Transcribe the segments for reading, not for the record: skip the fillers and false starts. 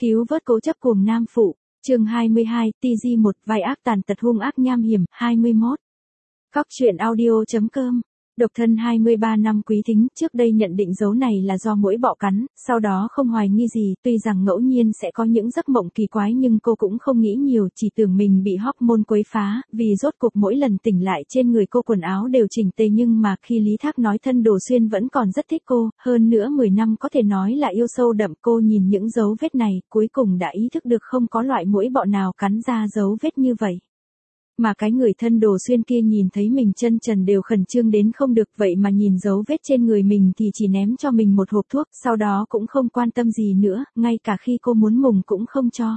Cứu vớt cố chấp cuồng nam phụ, chương 22, TG1, vai ác tàn tật hung ác nham hiểm, 21. Góc truyện audio.com. Độc thân 23 năm Quý Thính, trước đây nhận định dấu này là do muỗi bọ cắn, sau đó không hoài nghi gì, tuy rằng ngẫu nhiên sẽ có những giấc mộng kỳ quái nhưng cô cũng không nghĩ nhiều, chỉ tưởng mình bị hormone quấy phá, vì rốt cuộc mỗi lần tỉnh lại trên người cô quần áo đều chỉnh tề, nhưng mà khi Lý Thác nói thân Đồ Xuyên vẫn còn rất thích cô, hơn nữa 10 năm có thể nói là yêu sâu đậm. Cô nhìn những dấu vết này, cuối cùng đã ý thức được không có loại muỗi bọ nào cắn ra dấu vết như vậy. Mà cái người thân Đồ Xuyên kia nhìn thấy mình chân trần đều khẩn trương đến không được, vậy mà nhìn dấu vết trên người mình thì chỉ ném cho mình một hộp thuốc, sau đó cũng không quan tâm gì nữa, ngay cả khi cô muốn mùng cũng không cho.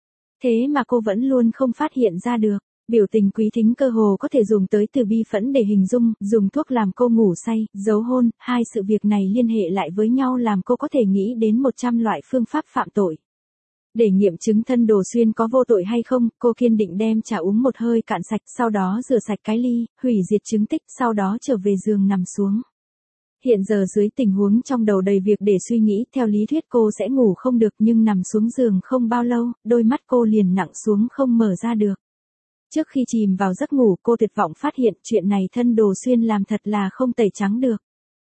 Thế mà cô vẫn luôn không phát hiện ra được. Biểu tình Quý Thính cơ hồ có thể dùng tới từ bi phẫn để hình dung, dùng thuốc làm cô ngủ say, giấu hôn, hai sự việc này liên hệ lại với nhau làm cô có thể nghĩ đến 100 loại phương pháp phạm tội. Để nghiệm chứng thân Đồ Xuyên có vô tội hay không, cô kiên định đem trà uống một hơi cạn sạch, sau đó rửa sạch cái ly, hủy diệt chứng tích, sau đó trở về giường nằm xuống. Hiện giờ dưới tình huống trong đầu đầy việc để suy nghĩ, theo lý thuyết cô sẽ ngủ không được, nhưng nằm xuống giường không bao lâu, đôi mắt cô liền nặng xuống không mở ra được. Trước khi chìm vào giấc ngủ, cô tuyệt vọng phát hiện chuyện này thân Đồ Xuyên làm thật là không tẩy trắng được.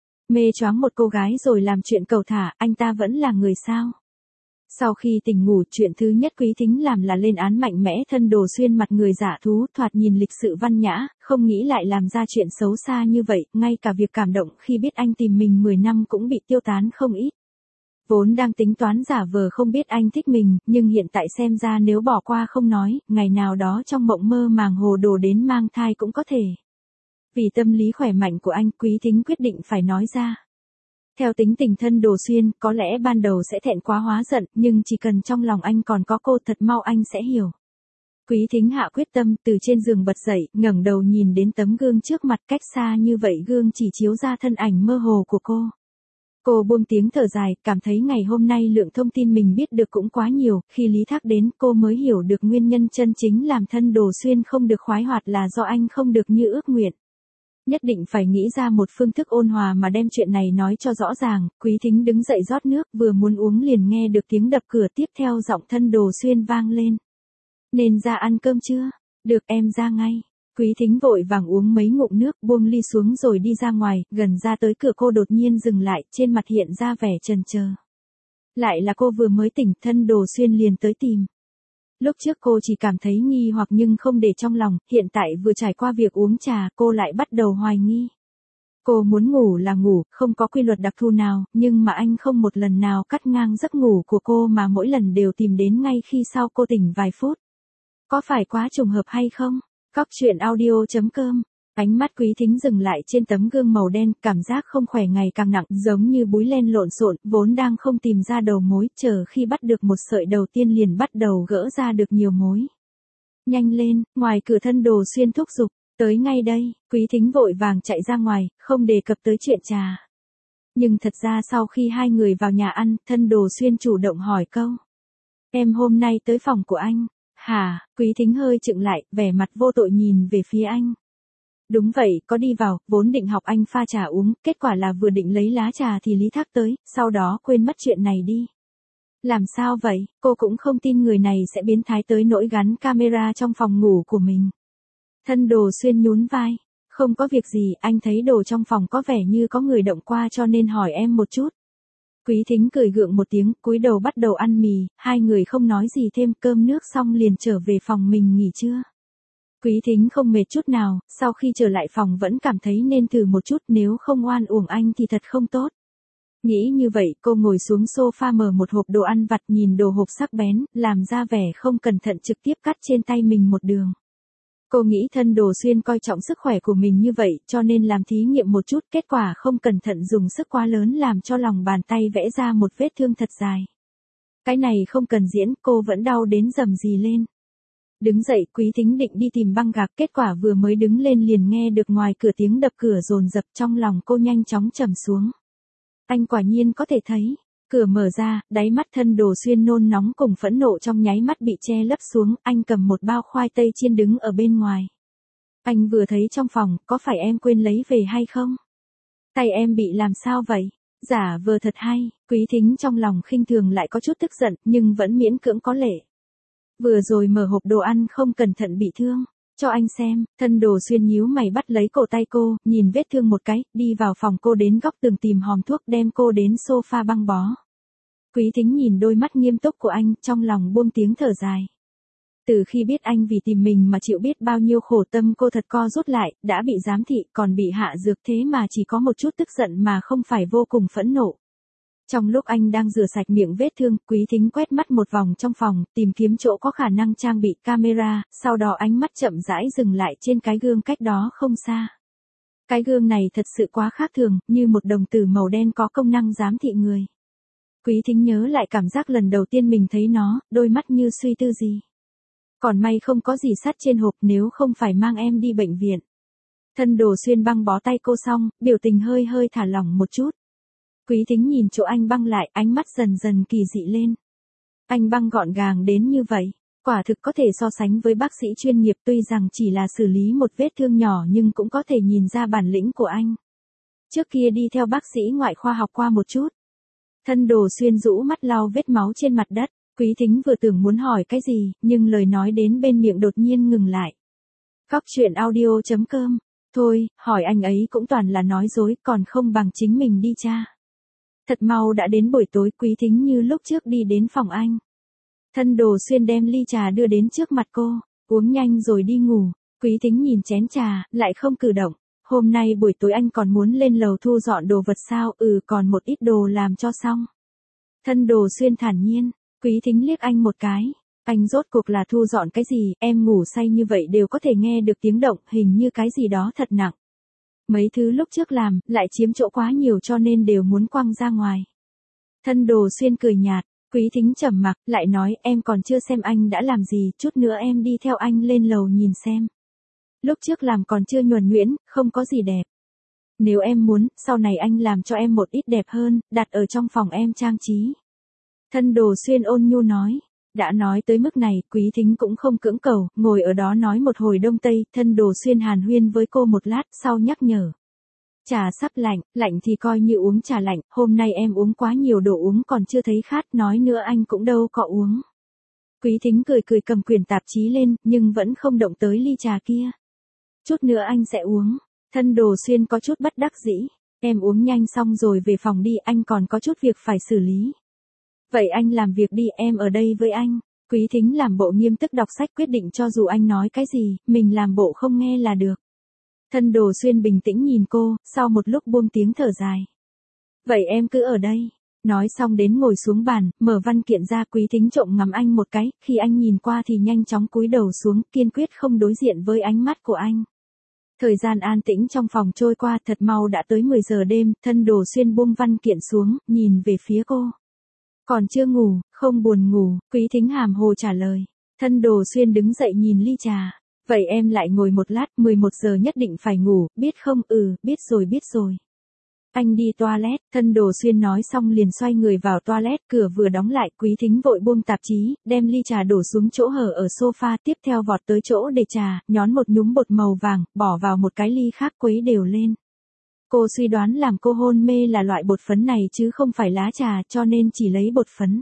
Mê choáng một cô gái rồi làm chuyện cầu thả, anh ta vẫn là người sao? Sau khi tỉnh ngủ, chuyện thứ nhất Quý Thính làm là lên án mạnh mẽ thân Đồ Xuyên mặt người giả thú, thoạt nhìn lịch sự văn nhã, không nghĩ lại làm ra chuyện xấu xa như vậy, ngay cả việc cảm động khi biết anh tìm mình 10 năm cũng bị tiêu tán không ít. Vốn đang tính toán giả vờ không biết anh thích mình, nhưng hiện tại xem ra nếu bỏ qua không nói, ngày nào đó trong mộng mơ màng hồ đồ đến mang thai cũng có thể. Vì tâm lý khỏe mạnh của anh, Quý Thính quyết định phải nói ra. Theo tính tình thân Đồ Xuyên, có lẽ ban đầu sẽ thẹn quá hóa giận, nhưng chỉ cần trong lòng anh còn có cô thật mau anh sẽ hiểu. Quý Thính hạ quyết tâm, từ trên giường bật dậy, ngẩng đầu nhìn đến tấm gương trước mặt, cách xa như vậy gương chỉ chiếu ra thân ảnh mơ hồ của cô. Cô buông tiếng thở dài, cảm thấy ngày hôm nay lượng thông tin mình biết được cũng quá nhiều, khi Lý Thác đến cô mới hiểu được nguyên nhân chân chính làm thân Đồ Xuyên không được khoái hoạt là do anh không được như ước nguyện. Nhất định phải nghĩ ra một phương thức ôn hòa mà đem chuyện này nói cho rõ ràng. Quý Thính đứng dậy rót nước, vừa muốn uống liền nghe được tiếng đập cửa, tiếp theo giọng thân Đồ Xuyên vang lên. Nên ra ăn cơm chưa? Được, em ra ngay. Quý Thính vội vàng uống mấy ngụm nước, buông ly xuống rồi đi ra ngoài, gần ra tới cửa cô đột nhiên dừng lại, trên mặt hiện ra vẻ chần chờ. Lại là cô vừa mới tỉnh, thân Đồ Xuyên liền tới tìm. Lúc trước cô chỉ cảm thấy nghi hoặc nhưng không để trong lòng, hiện tại vừa trải qua việc uống trà, cô lại bắt đầu hoài nghi. Cô muốn ngủ là ngủ, không có quy luật đặc thù nào, nhưng mà anh không một lần nào cắt ngang giấc ngủ của cô mà mỗi lần đều tìm đến ngay khi sau cô tỉnh vài phút. Có phải quá trùng hợp hay không? Góc truyện audio.com. Ánh mắt Quý Thính dừng lại trên tấm gương màu đen, cảm giác không khỏe ngày càng nặng, giống như búi len lộn xộn, vốn đang không tìm ra đầu mối, chờ khi bắt được một sợi đầu tiên liền bắt đầu gỡ ra được nhiều mối. Nhanh lên, ngoài cửa thân Đồ Xuyên thúc giục, tới ngay đây. Quý Thính vội vàng chạy ra ngoài, không đề cập tới chuyện trà. Nhưng thật ra sau khi hai người vào nhà ăn, thân Đồ Xuyên chủ động hỏi câu. Em hôm nay tới phòng của anh. Hả? Quý Thính hơi chững lại, vẻ mặt vô tội nhìn về phía anh. Đúng vậy, có đi vào, vốn định học anh pha trà uống, kết quả là vừa định lấy lá trà thì Lý Thác tới, sau đó quên mất chuyện này đi. Làm sao vậy, cô cũng không tin người này sẽ biến thái tới nỗi gắn camera trong phòng ngủ của mình. Thân Đồ Xuyên nhún vai, không có việc gì, anh thấy đồ trong phòng có vẻ như có người động qua cho nên hỏi em một chút. Quý Thính cười gượng một tiếng, cúi đầu bắt đầu ăn mì, hai người không nói gì thêm, cơm nước xong liền trở về phòng mình nghỉ trưa. Quý Thính không mệt chút nào, sau khi trở lại phòng vẫn cảm thấy nên thử một chút, nếu không oan uổng anh thì thật không tốt. Nghĩ như vậy, cô ngồi xuống sofa mở một hộp đồ ăn vặt, nhìn đồ hộp sắc bén, làm ra vẻ không cẩn thận trực tiếp cắt trên tay mình một đường. Cô nghĩ thân Đồ Xuyên coi trọng sức khỏe của mình như vậy, cho nên làm thí nghiệm một chút, kết quả không cẩn thận dùng sức quá lớn làm cho lòng bàn tay vẽ ra một vết thương thật dài. Cái này không cần diễn, cô vẫn đau đến rầm rì lên. Đứng dậy, Quý Thính định đi tìm băng gạc, kết quả vừa mới đứng lên liền nghe được ngoài cửa tiếng đập cửa dồn dập, trong lòng cô nhanh chóng trầm xuống. Anh quả nhiên có thể thấy. Cửa mở ra, đáy mắt thân Đồ Xuyên nôn nóng cùng phẫn nộ trong nháy mắt bị che lấp xuống, anh cầm một bao khoai tây chiên đứng ở bên ngoài. Anh vừa thấy trong phòng, có phải em quên lấy về hay không? Tay em bị làm sao vậy? Giả vờ thật hay, Quý Thính trong lòng khinh thường lại có chút tức giận, nhưng vẫn miễn cưỡng có lệ. Vừa rồi mở hộp đồ ăn không cẩn thận bị thương. Cho anh xem, Thân Đồ Xuyên nhíu mày bắt lấy cổ tay cô, nhìn vết thương một cái, đi vào phòng cô đến góc tường tìm hòm thuốc đem cô đến sofa băng bó. Quý Thính nhìn đôi mắt nghiêm túc của anh, trong lòng buông tiếng thở dài. Từ khi biết anh vì tìm mình mà chịu biết bao nhiêu khổ tâm cô thật co rút lại, đã bị giám thị còn bị hạ dược thế mà chỉ có một chút tức giận mà không phải vô cùng phẫn nộ. Trong lúc anh đang rửa sạch miệng vết thương, Quý Thính quét mắt một vòng trong phòng, tìm kiếm chỗ có khả năng trang bị camera, sau đó ánh mắt chậm rãi dừng lại trên cái gương cách đó không xa. Cái gương này thật sự quá khác thường, như một đồng tử màu đen có công năng giám thị người. Quý Thính nhớ lại cảm giác lần đầu tiên mình thấy nó, đôi mắt như suy tư gì. Còn may không có gì sắt trên hộp, nếu không phải mang em đi bệnh viện. Thân Đồ Xuyên băng bó tay cô xong, biểu tình hơi hơi thả lỏng một chút. Quý Thính nhìn chỗ anh băng lại, ánh mắt dần dần kỳ dị lên. Anh băng gọn gàng đến như vậy, quả thực có thể so sánh với bác sĩ chuyên nghiệp, tuy rằng chỉ là xử lý một vết thương nhỏ nhưng cũng có thể nhìn ra bản lĩnh của anh. Trước kia đi theo bác sĩ ngoại khoa học qua một chút. Thân Đồ Xuyên rũ mắt lau vết máu trên mặt đất, Quý Thính vừa tưởng muốn hỏi cái gì, nhưng lời nói đến bên miệng đột nhiên ngừng lại. Cóc truyện audio.com, thôi, hỏi anh ấy cũng toàn là nói dối, còn không bằng chính mình đi tra. Thật mau đã đến buổi tối, Quý Thính như lúc trước đi đến phòng anh. Thân Đồ Xuyên đem ly trà đưa đến trước mặt cô, uống nhanh rồi đi ngủ. Quý Thính nhìn chén trà, lại không cử động. Hôm nay buổi tối anh còn muốn lên lầu thu dọn đồ vật sao? Còn một ít đồ làm cho xong. Thân Đồ Xuyên thản nhiên, Quý Thính liếc anh một cái. Anh rốt cuộc là thu dọn cái gì, em ngủ say như vậy đều có thể nghe được tiếng động, hình như cái gì đó thật nặng. Mấy thứ lúc trước làm, lại chiếm chỗ quá nhiều cho nên đều muốn quăng ra ngoài. Thân Đồ Xuyên cười nhạt, Quý Thính trầm mặc, lại nói em còn chưa xem anh đã làm gì, chút nữa em đi theo anh lên lầu nhìn xem. Lúc trước làm còn chưa nhuần nhuyễn, không có gì đẹp. Nếu em muốn, sau này anh làm cho em một ít đẹp hơn, đặt ở trong phòng em trang trí. Thân Đồ Xuyên ôn nhu nói. Đã nói tới mức này, Quý Thính cũng không cưỡng cầu, ngồi ở đó nói một hồi đông tây, Thân Đồ Xuyên hàn huyên với cô một lát, sau nhắc nhở. Trà sắp lạnh, lạnh thì coi như uống trà lạnh, hôm nay em uống quá nhiều đồ uống còn chưa thấy khát, nói nữa anh cũng đâu có uống. Quý Thính cười cười cầm quyển tạp chí lên, nhưng vẫn không động tới ly trà kia. Chút nữa anh sẽ uống. Thân Đồ Xuyên có chút bất đắc dĩ. Em uống nhanh xong rồi về phòng đi, anh còn có chút việc phải xử lý. Vậy anh làm việc đi, em ở đây với anh. Quý Thính làm bộ nghiêm túc đọc sách, quyết định cho dù anh nói cái gì, mình làm bộ không nghe là được. Thân Đồ Xuyên bình tĩnh nhìn cô, sau một lúc buông tiếng thở dài. Vậy em cứ ở đây. Nói xong đến ngồi xuống bàn, mở văn kiện ra. Quý Thính trộm ngắm anh một cái, khi anh nhìn qua thì nhanh chóng cúi đầu xuống, kiên quyết không đối diện với ánh mắt của anh. Thời gian an tĩnh trong phòng trôi qua, thật mau đã tới 10 giờ đêm, Thân Đồ Xuyên buông văn kiện xuống, nhìn về phía cô. Còn chưa ngủ, không buồn ngủ, Quý Thính hàm hồ trả lời. Thân Đồ Xuyên đứng dậy nhìn ly trà. Vậy em lại ngồi một lát, 11 giờ nhất định phải ngủ, biết không? Biết rồi. Anh đi toilet, Thân Đồ Xuyên nói xong liền xoay người vào toilet, cửa vừa đóng lại, Quý Thính vội buông tạp chí, đem ly trà đổ xuống chỗ hở ở sofa, tiếp theo vọt tới chỗ để trà, nhón một nhúm bột màu vàng, bỏ vào một cái ly khác quấy đều lên. Cô suy đoán làm cô hôn mê là loại bột phấn này chứ không phải lá trà, cho nên chỉ lấy bột phấn.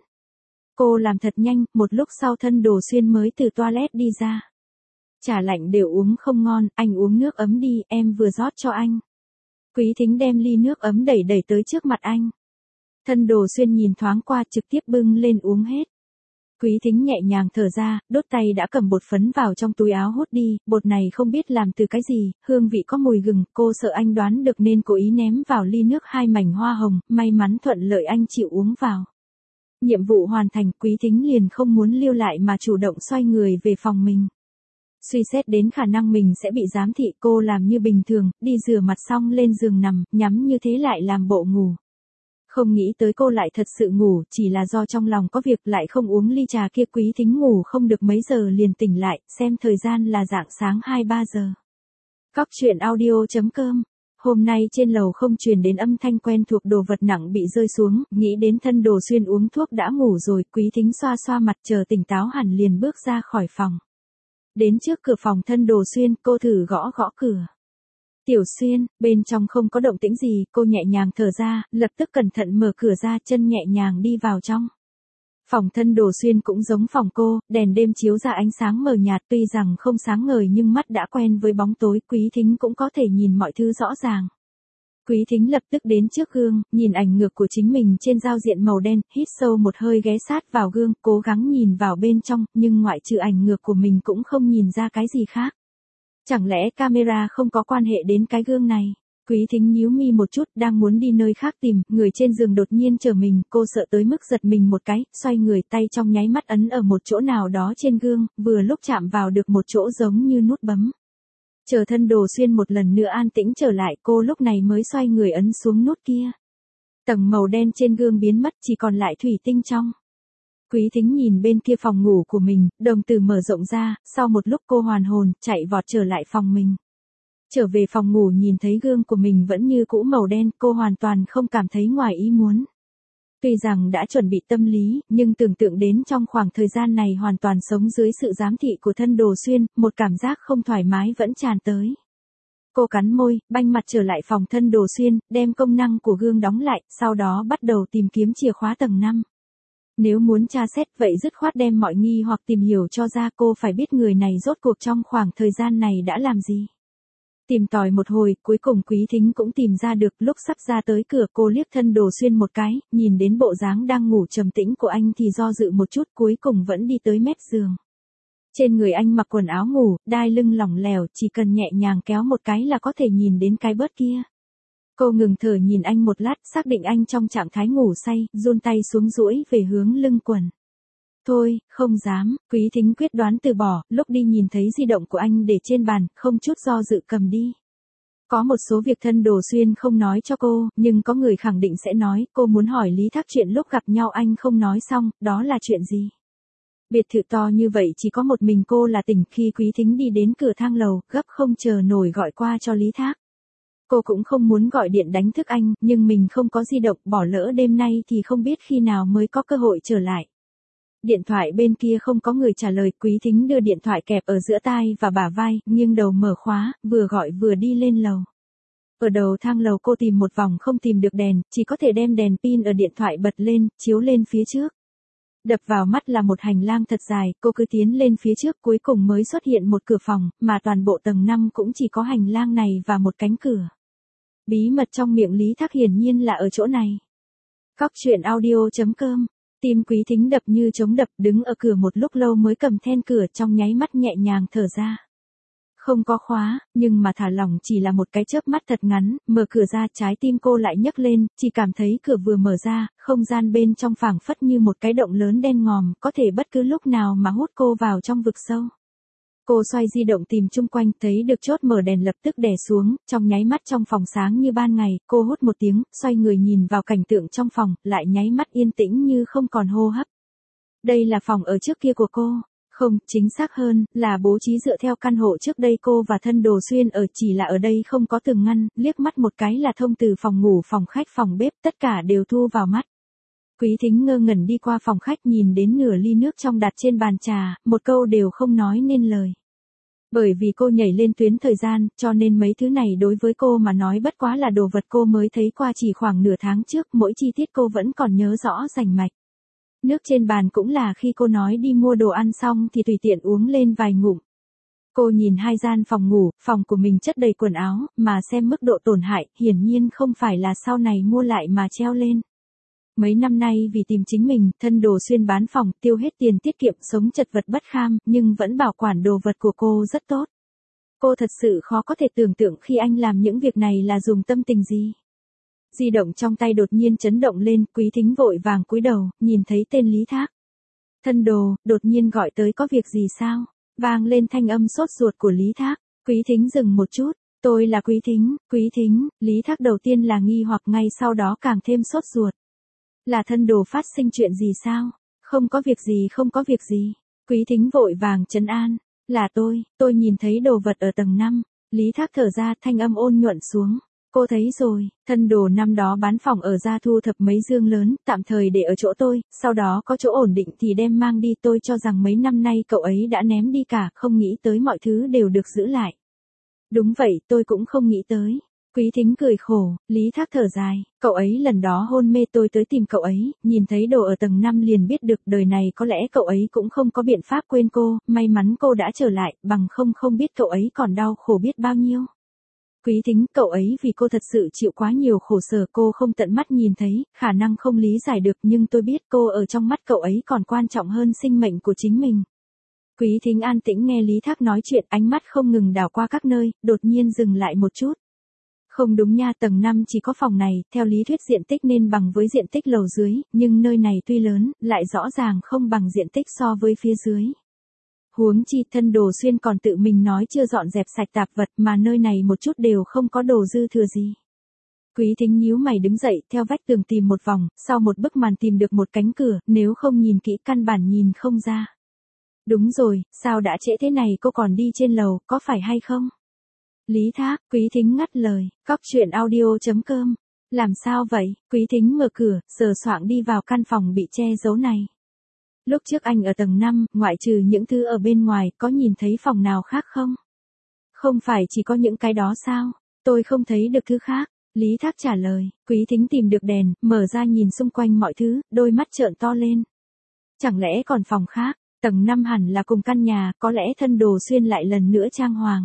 Cô làm thật nhanh, một lúc sau Thân Đồ Xuyên mới từ toilet đi ra. Trà lạnh đều uống không ngon, anh uống nước ấm đi, em vừa rót cho anh. Quý Thính đem ly nước ấm đẩy tới trước mặt anh. Thân Đồ Xuyên nhìn thoáng qua, trực tiếp bưng lên uống hết. Quý Thính nhẹ nhàng thở ra, đốt tay đã cầm bột phấn vào trong túi áo hút đi, bột này không biết làm từ cái gì, hương vị có mùi gừng, cô sợ anh đoán được nên cố ý ném vào ly nước 2 mảnh hoa hồng, may mắn thuận lợi anh chịu uống vào. Nhiệm vụ hoàn thành, Quý Thính liền không muốn lưu lại mà chủ động xoay người về phòng mình. Suy xét đến khả năng mình sẽ bị giám thị, cô làm như bình thường, đi rửa mặt xong lên giường nằm, nhắm như thế lại làm bộ ngủ. Không nghĩ tới cô lại thật sự ngủ, chỉ là do trong lòng có việc lại không uống ly trà kia. Quý Thính ngủ không được mấy giờ liền tỉnh lại, xem thời gian là rạng sáng 2-3 giờ. Cóc truyện audio.com. Hôm nay trên lầu không truyền đến âm thanh quen thuộc đồ vật nặng bị rơi xuống, nghĩ đến Thân Đồ Xuyên uống thuốc đã ngủ rồi, Quý Thính xoa xoa mặt chờ tỉnh táo hẳn liền bước ra khỏi phòng. Đến trước cửa phòng Thân Đồ Xuyên, cô thử gõ cửa. Tiểu Xuyên, bên trong không có động tĩnh gì, cô nhẹ nhàng thở ra, lập tức cẩn thận mở cửa ra, chân nhẹ nhàng đi vào trong. Phòng thân Đồ Xuyên cũng giống phòng cô, đèn đêm chiếu ra ánh sáng mờ nhạt, tuy rằng không sáng ngời nhưng mắt đã quen với bóng tối, Quý Thính cũng có thể nhìn mọi thứ rõ ràng. Quý Thính lập tức đến trước gương, nhìn ảnh ngược của chính mình trên giao diện màu đen, hít sâu một hơi ghé sát vào gương, cố gắng nhìn vào bên trong, nhưng ngoại trừ ảnh ngược của mình cũng không nhìn ra cái gì khác. Chẳng lẽ camera không có quan hệ đến cái gương này? Quý Thính nhíu mi một chút, đang muốn đi nơi khác tìm, người trên giường đột nhiên chờ mình, cô sợ tới mức giật mình một cái, xoay người, tay trong nháy mắt ấn ở một chỗ nào đó trên gương, vừa lúc chạm vào được một chỗ giống như nút bấm. Chờ thân Đồ Xuyên một lần nữa an tĩnh trở lại, cô lúc này mới xoay người ấn xuống nút kia. Tầng màu đen trên gương biến mất, chỉ còn lại thủy tinh trong. Quý Thính nhìn bên kia phòng ngủ của mình, đồng tử mở rộng ra, sau một lúc cô hoàn hồn, chạy vọt trở lại phòng mình. Trở về phòng ngủ nhìn thấy gương của mình vẫn như cũ màu đen, cô hoàn toàn không cảm thấy ngoài ý muốn. Tuy rằng đã chuẩn bị tâm lý, nhưng tưởng tượng đến trong khoảng thời gian này hoàn toàn sống dưới sự giám thị của thân Đồ Xuyên, một cảm giác không thoải mái vẫn tràn tới. Cô cắn môi, banh mặt trở lại phòng thân Đồ Xuyên, đem công năng của gương đóng lại, sau đó bắt đầu tìm kiếm chìa khóa tầng 5. Nếu muốn tra xét vậy dứt khoát đem mọi nghi hoặc tìm hiểu cho ra, cô phải biết người này rốt cuộc trong khoảng thời gian này đã làm gì. Tìm tòi một hồi, cuối cùng Quý Thính cũng tìm ra được, lúc sắp ra tới cửa cô liếc thân Đồ Xuyên một cái, nhìn đến bộ dáng đang ngủ trầm tĩnh của anh thì do dự một chút, cuối cùng vẫn đi tới mép giường. Trên người anh mặc quần áo ngủ, đai lưng lỏng lẻo, chỉ cần nhẹ nhàng kéo một cái là có thể nhìn đến cái bớt kia. Cô ngừng thở nhìn anh một lát, xác định anh trong trạng thái ngủ say, giun tay xuống duỗi về hướng lưng quần. Thôi, không dám, Quý Thính quyết đoán từ bỏ, lúc đi nhìn thấy di động của anh để trên bàn, không chút do dự cầm đi. Có một số việc thân Đồ Xuyên không nói cho cô, nhưng có người khẳng định sẽ nói, cô muốn hỏi Lý Thác chuyện lúc gặp nhau anh không nói xong, đó là chuyện gì? Biệt thự to như vậy chỉ có một mình cô là tỉnh, khi Quý Thính đi đến cửa thang lầu, gấp không chờ nổi gọi qua cho Lý Thác. Cô cũng không muốn gọi điện đánh thức anh, nhưng mình không có di động, bỏ lỡ đêm nay thì không biết khi nào mới có cơ hội trở lại. Điện thoại bên kia không có người trả lời, Quý Thính đưa điện thoại kẹp ở giữa tai và bả vai, nghiêng đầu mở khóa, vừa gọi vừa đi lên lầu. Ở đầu thang lầu cô tìm một vòng không tìm được đèn, chỉ có thể đem đèn pin ở điện thoại bật lên, chiếu lên phía trước. Đập vào mắt là một hành lang thật dài, cô cứ tiến lên phía trước, cuối cùng mới xuất hiện một cửa phòng, mà toàn bộ tầng 5 cũng chỉ có hành lang này và một cánh cửa. Bí mật trong miệng Lý Thác hiển nhiên là ở chỗ này. Cóc truyện audio.com. Tim Quý Thính đập như trống đập, đứng ở cửa một lúc lâu mới cầm then cửa, trong nháy mắt nhẹ nhàng thở ra. Không có khóa, nhưng mà thả lỏng chỉ là một cái chớp mắt thật ngắn, mở cửa ra trái tim cô lại nhấc lên, chỉ cảm thấy cửa vừa mở ra, không gian bên trong phảng phất như một cái động lớn đen ngòm, có thể bất cứ lúc nào mà hút cô vào trong vực sâu. Cô xoay di động tìm chung quanh, thấy được chốt mở đèn lập tức đè xuống, trong nháy mắt trong phòng sáng như ban ngày, cô hút một tiếng, xoay người nhìn vào cảnh tượng trong phòng, lại nháy mắt yên tĩnh như không còn hô hấp. Đây là phòng ở trước kia của cô. Không, chính xác hơn, là bố trí dựa theo căn hộ trước đây cô và thân Đồ Xuyên ở, chỉ là ở đây không có tường ngăn, liếc mắt một cái là thông từ phòng ngủ, phòng khách, phòng bếp, tất cả đều thu vào mắt. Quý Thính ngơ ngẩn đi qua phòng khách nhìn đến nửa ly nước trong đặt trên bàn trà, một câu đều không nói nên lời. Bởi vì cô nhảy lên tuyến thời gian, cho nên mấy thứ này đối với cô mà nói bất quá là đồ vật cô mới thấy qua chỉ khoảng nửa tháng trước, mỗi chi tiết cô vẫn còn nhớ rõ rành mạch. Nước trên bàn cũng là khi cô nói đi mua đồ ăn xong thì tùy tiện uống lên vài ngụm. Cô nhìn hai gian phòng ngủ, phòng của mình chất đầy quần áo, mà xem mức độ tổn hại, hiển nhiên không phải là sau này mua lại mà treo lên. Mấy năm nay vì tìm chính mình, thân Đồ Xuyên bán phòng, tiêu hết tiền tiết kiệm, sống chật vật bất kham, nhưng vẫn bảo quản đồ vật của cô rất tốt. Cô thật sự khó có thể tưởng tượng khi anh làm những việc này là dùng tâm tình gì. Di động trong tay đột nhiên chấn động lên, Quý Thính vội vàng cúi đầu, nhìn thấy tên Lý Thác. Thân Đồ, đột nhiên gọi tới có việc gì sao? Vang lên thanh âm sốt ruột của Lý Thác. Quý Thính dừng một chút, tôi là Quý Thính, Lý Thác đầu tiên là nghi hoặc ngay sau đó càng thêm sốt ruột. Là thân Đồ phát sinh chuyện gì sao? Không có việc gì. Quý Thính vội vàng trấn an. Là tôi nhìn thấy đồ vật ở tầng 5. Lý Thác thở ra, thanh âm ôn nhuận xuống. Cô thấy rồi, thân Đồ năm đó bán phòng ở ra thu thập mấy dương lớn, tạm thời để ở chỗ tôi, sau đó có chỗ ổn định thì đem mang đi, tôi cho rằng mấy năm nay cậu ấy đã ném đi cả, không nghĩ tới mọi thứ đều được giữ lại. Đúng vậy, tôi cũng không nghĩ tới. Quý Thính cười khổ, Lý Thác thở dài, cậu ấy lần đó hôn mê tôi tới tìm cậu ấy, nhìn thấy đồ ở tầng 5 liền biết được đời này có lẽ cậu ấy cũng không có biện pháp quên cô, may mắn cô đã trở lại, bằng không biết cậu ấy còn đau khổ biết bao nhiêu. Quý Thính, cậu ấy vì cô thật sự chịu quá nhiều khổ sở, cô không tận mắt nhìn thấy, khả năng không lý giải được, nhưng tôi biết cô ở trong mắt cậu ấy còn quan trọng hơn sinh mệnh của chính mình. Quý Thính an tĩnh nghe Lý Thác nói chuyện, ánh mắt không ngừng đảo qua các nơi, đột nhiên dừng lại một chút. Không đúng nha, tầng 5 chỉ có phòng này, theo lý thuyết diện tích nên bằng với diện tích lầu dưới, nhưng nơi này tuy lớn, lại rõ ràng không bằng diện tích so với phía dưới. Huống chi thân Đồ Xuyên còn tự mình nói chưa dọn dẹp sạch tạp vật mà nơi này một chút đều không có đồ dư thừa gì. Quý Thính nhíu mày đứng dậy, theo vách tường tìm một vòng, sau một bức màn tìm được một cánh cửa, nếu không nhìn kỹ căn bản nhìn không ra. Đúng rồi, sao đã trễ thế này cô còn đi trên lầu, có phải hay không? Lý Thác, Quý Thính ngắt lời, cóc truyện audio.com. Làm sao vậy? Quý Thính mở cửa, sờ soạng đi vào căn phòng bị che giấu này. Lúc trước anh ở tầng 5, ngoại trừ những thứ ở bên ngoài, có nhìn thấy phòng nào khác không? Không phải chỉ có những cái đó sao? Tôi không thấy được thứ khác. Lý Thác trả lời, Quý Thính tìm được đèn, mở ra nhìn xung quanh mọi thứ, đôi mắt trợn to lên. Chẳng lẽ còn phòng khác? Tầng 5 hẳn là cùng căn nhà, có lẽ thân Đồ Xuyên lại lần nữa trang hoàng.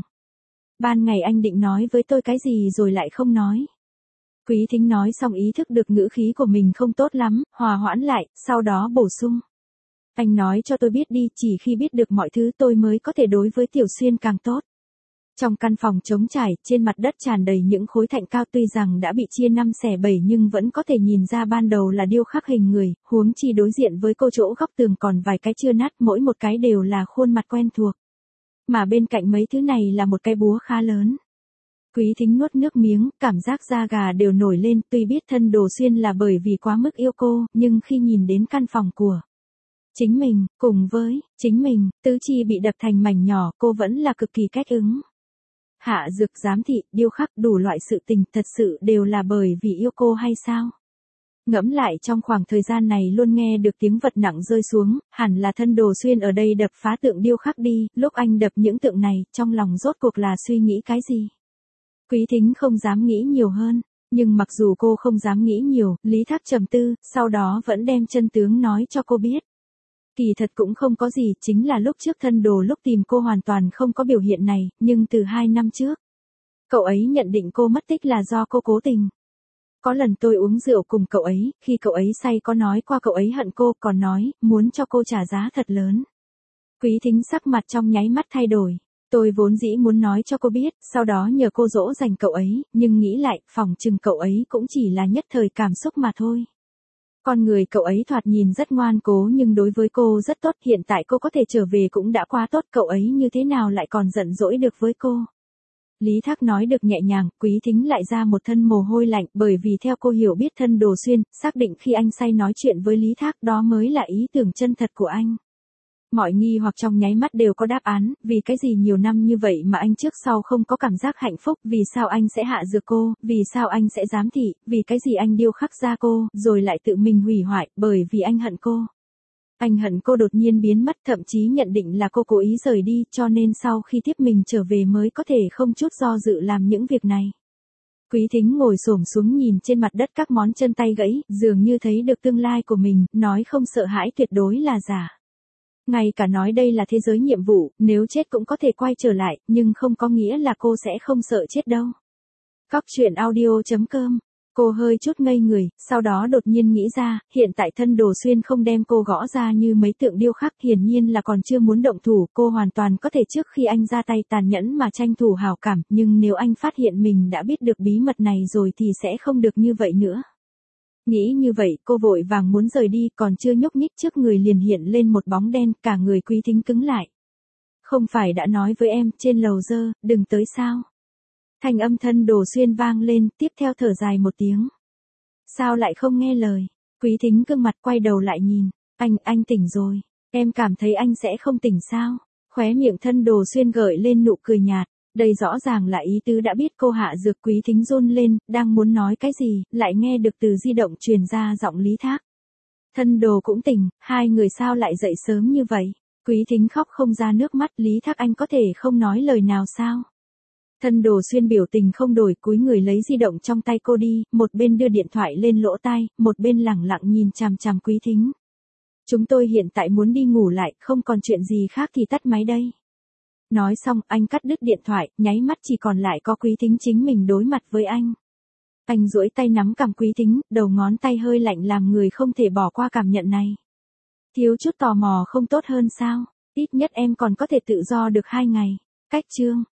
Ban ngày anh định nói với tôi cái gì rồi lại không nói. Quý Thính nói xong ý thức được ngữ khí của mình không tốt lắm, hòa hoãn lại, sau đó bổ sung. Anh nói cho tôi biết đi, chỉ khi biết được mọi thứ tôi mới có thể đối với Tiểu Xuyên càng tốt. Trong căn phòng trống trải, trên mặt đất tràn đầy những khối thạch cao tuy rằng đã bị chia 5 xẻ 7 nhưng vẫn có thể nhìn ra ban đầu là điêu khắc hình người, huống chi đối diện với cô chỗ góc tường còn vài cái chưa nát, mỗi một cái đều là khuôn mặt quen thuộc. Mà bên cạnh mấy thứ này là một cái búa khá lớn. Quý Thính nuốt nước miếng, cảm giác da gà đều nổi lên, tuy biết thân Đồ Xuyên là bởi vì quá mức yêu cô, nhưng khi nhìn đến căn phòng của chính mình, cùng với chính mình, tứ chi bị đập thành mảnh nhỏ, cô vẫn là cực kỳ cách ứng. Hạ dược giám thị, điêu khắc đủ loại sự tình thật sự đều là bởi vì yêu cô hay sao? Ngẫm lại trong khoảng thời gian này luôn nghe được tiếng vật nặng rơi xuống, hẳn là thân Đồ Xuyên ở đây đập phá tượng điêu khắc đi, lúc anh đập những tượng này, trong lòng rốt cuộc là suy nghĩ cái gì? Quý Thính không dám nghĩ nhiều hơn, nhưng mặc dù cô không dám nghĩ nhiều, Lý Thác trầm tư, sau đó vẫn đem chân tướng nói cho cô biết. Kỳ thật cũng không có gì, chính là lúc trước thân Đồ lúc tìm cô hoàn toàn không có biểu hiện này, nhưng từ 2 năm trước, cậu ấy nhận định cô mất tích là do cô cố tình. Có lần tôi uống rượu cùng cậu ấy, khi cậu ấy say có nói qua cậu ấy hận cô, còn nói, muốn cho cô trả giá thật lớn. Quý Thính sắc mặt trong nháy mắt thay đổi. Tôi vốn dĩ muốn nói cho cô biết, sau đó nhờ cô dỗ dành cậu ấy, nhưng nghĩ lại, phỏng chừng cậu ấy cũng chỉ là nhất thời cảm xúc mà thôi. Con người cậu ấy thoạt nhìn rất ngoan cố nhưng đối với cô rất tốt, hiện tại cô có thể trở về cũng đã quá tốt, cậu ấy như thế nào lại còn giận dỗi được với cô. Lý Thác nói được nhẹ nhàng, Quý Thính lại ra một thân mồ hôi lạnh, bởi vì theo cô hiểu biết thân Đồ Xuyên, xác định khi anh say nói chuyện với Lý Thác đó mới là ý tưởng chân thật của anh. Mọi nghi hoặc trong nháy mắt đều có đáp án, vì cái gì nhiều năm như vậy mà anh trước sau không có cảm giác hạnh phúc, vì sao anh sẽ hạ dược cô, vì sao anh sẽ giám thị, vì cái gì anh điêu khắc ra cô, rồi lại tự mình hủy hoại, bởi vì anh hận cô. Anh hận cô đột nhiên biến mất, thậm chí nhận định là cô cố ý rời đi, cho nên sau khi tiếp mình trở về mới có thể không chút do dự làm những việc này. Quý Thính ngồi xổm xuống nhìn trên mặt đất các món chân tay gãy, dường như thấy được tương lai của mình, nói không sợ hãi tuyệt đối là giả. Ngay cả nói đây là thế giới nhiệm vụ, nếu chết cũng có thể quay trở lại, nhưng không có nghĩa là cô sẽ không sợ chết đâu. Cóc truyện audio.com. Cô hơi chút ngây người, sau đó đột nhiên nghĩ ra, hiện tại thân Đồ Xuyên không đem cô gõ ra như mấy tượng điêu khắc, hiển nhiên là còn chưa muốn động thủ, cô hoàn toàn có thể trước khi anh ra tay tàn nhẫn mà tranh thủ hảo cảm, nhưng nếu anh phát hiện mình đã biết được bí mật này rồi thì sẽ không được như vậy nữa. Nghĩ như vậy, cô vội vàng muốn rời đi, còn chưa nhúc nhích trước người liền hiện lên một bóng đen, cả người Quý Thính cứng lại. Không phải đã nói với em, trên lầu dơ, đừng tới sao? Thanh âm thân Đồ Xuyên vang lên, tiếp theo thở dài một tiếng. Sao lại không nghe lời? Quý Thính gương mặt quay đầu lại nhìn. Anh tỉnh rồi. Em cảm thấy anh sẽ không tỉnh sao? Khóe miệng thân Đồ Xuyên gợi lên nụ cười nhạt. Đây rõ ràng là ý tứ đã biết cô hạ dược. Quý Thính run lên, đang muốn nói cái gì, lại nghe được từ di động truyền ra giọng Lý Thác. Thân Đồ cũng tỉnh, hai người sao lại dậy sớm như vậy? Quý Thính khóc không ra nước mắt, Lý Thác anh có thể không nói lời nào sao? Thân Đồ Xuyên biểu tình không đổi, cúi người lấy di động trong tay cô đi, một bên đưa điện thoại lên lỗ tai, một bên lẳng lặng nhìn chằm chằm Quý Thính. Chúng tôi hiện tại muốn đi ngủ lại, không còn chuyện gì khác thì tắt máy đây. Nói xong, anh cắt đứt điện thoại, nháy mắt chỉ còn lại có Quý Thính chính mình đối mặt với anh. Anh duỗi tay nắm cằm Quý Thính, đầu ngón tay hơi lạnh làm người không thể bỏ qua cảm nhận này. Thiếu chút tò mò không tốt hơn sao, ít nhất em còn có thể tự do được 2 ngày. Cách chương